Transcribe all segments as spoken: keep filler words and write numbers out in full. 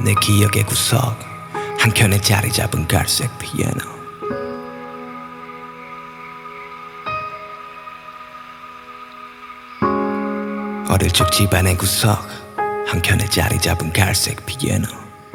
내 기억의 구석 한켠에 자리 잡은 갈색 피아노. 어릴 적 집안의 구석 한켠에 자리 잡은 갈색 피아노.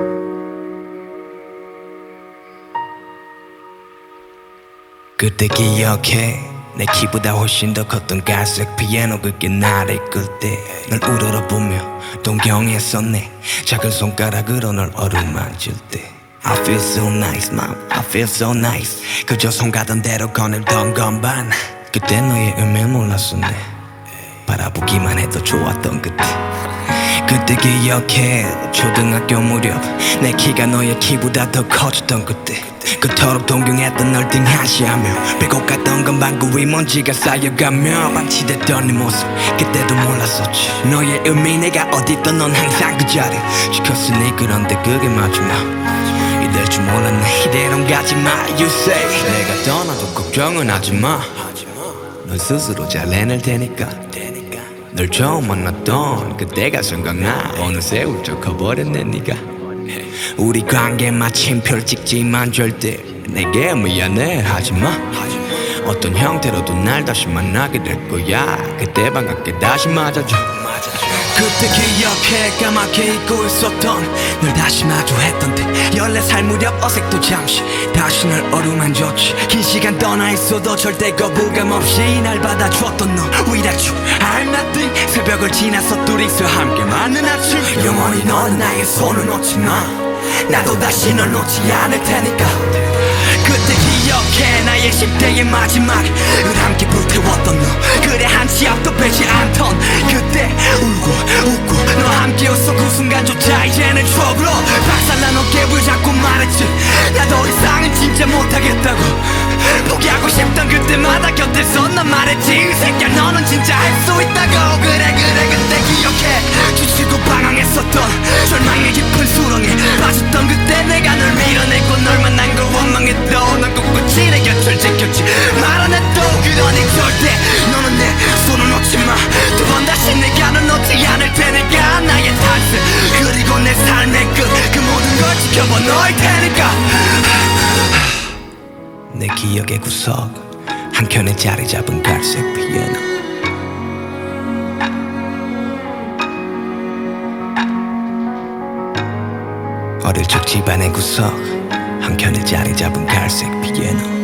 그때 기억해 내 키보다 훨씬 더 컸던 갈색 피아노. 그게 나를 이끌 때 널 우러러보며 동경했었네. 작은 손가락으로 널 어루만질 때 I feel so nice mom, I feel so nice. 그저 손 가던 대로 거닐던 건반. 그때 너의 의미를 몰랐었네. 바라보기만 해도 좋았던 그때. 그때 기억해 초등학교 무렵 내 키가 너의 키보다 더 커졌던 그때. 그토록 동경했던 널 등하시하며 빼고 갔던 건 방구 위 먼지가 쌓여가며 방치됐던 네 모습 그때도 몰랐었지. 너의 의미 내가 어딨던 넌 항상 그 자리 지켰으니. 그런데 그게 마지막 이럴 줄 몰랐네. 이대로 가지마 you say. 내가 떠나도 걱정은 하지마. 넌 스스로 잘 해낼 테니까. 널 처음 만났던 그때가 생각나. 어느새 훌쩍 커버렸네 네가. 우리 관계 마침표를 찍지만 절대 내게 미안해 하지마. 어떤 형태로도 날 다시 만나게 될 거야. 그때 반갑게 다시 맞아줘. 그때 기억해 까맣게 잊고 있었던 널 다시 마주했던 때. 열네 살 무렵 어색도 잠시 다시 널 어루만졌지. 긴 시간 떠나 있어도 절대 거부감 없이 날 받아줬던 너 Without you I'm nothing. 새벽을 지나서 둘이서 함께 맞는 아침. 영원히 넌 나의 손을 놓지 마. 나도 다시 널 놓지 않을 테니까. 그때 기억해 나의 십 대의 마지막을 함께 불태웠던 너. 그래 한치 앞도 빼지 않던 그때. 울고 웃고 너와 함께 웃어 그 순간조차 이제는 추억으로 박살난 어깨를 잡고 말했지. 나도 이상은 진짜 못하겠다고. 포기하고 싶던 그때마다 곁에서 난 말했지. 이 새끼야 너는 진짜 할 수 있다고. 그래 그래 그때 기억해 지치고 방황했었던 절망의 깊은 수렁에 빠졌던 그때. 내가 널 밀어내고 널 만난 걸 원망했던 넌 꿋꿋이 내 곁을 지켰지. 말 안 해도 그러니 절대 너는 내 손을 놓지 마. 두 번 다시 내가 널 놓지 않을 테니까. 나의 탄생 그리고 내 삶의 끝 그 모든 걸 지켜봐 너일 테니까. 내 기억의 구석 한켠에 자리 잡은 갈색 피아노. 어릴 적 집안의 구석 한켠에 자리 잡은 갈색 피아노.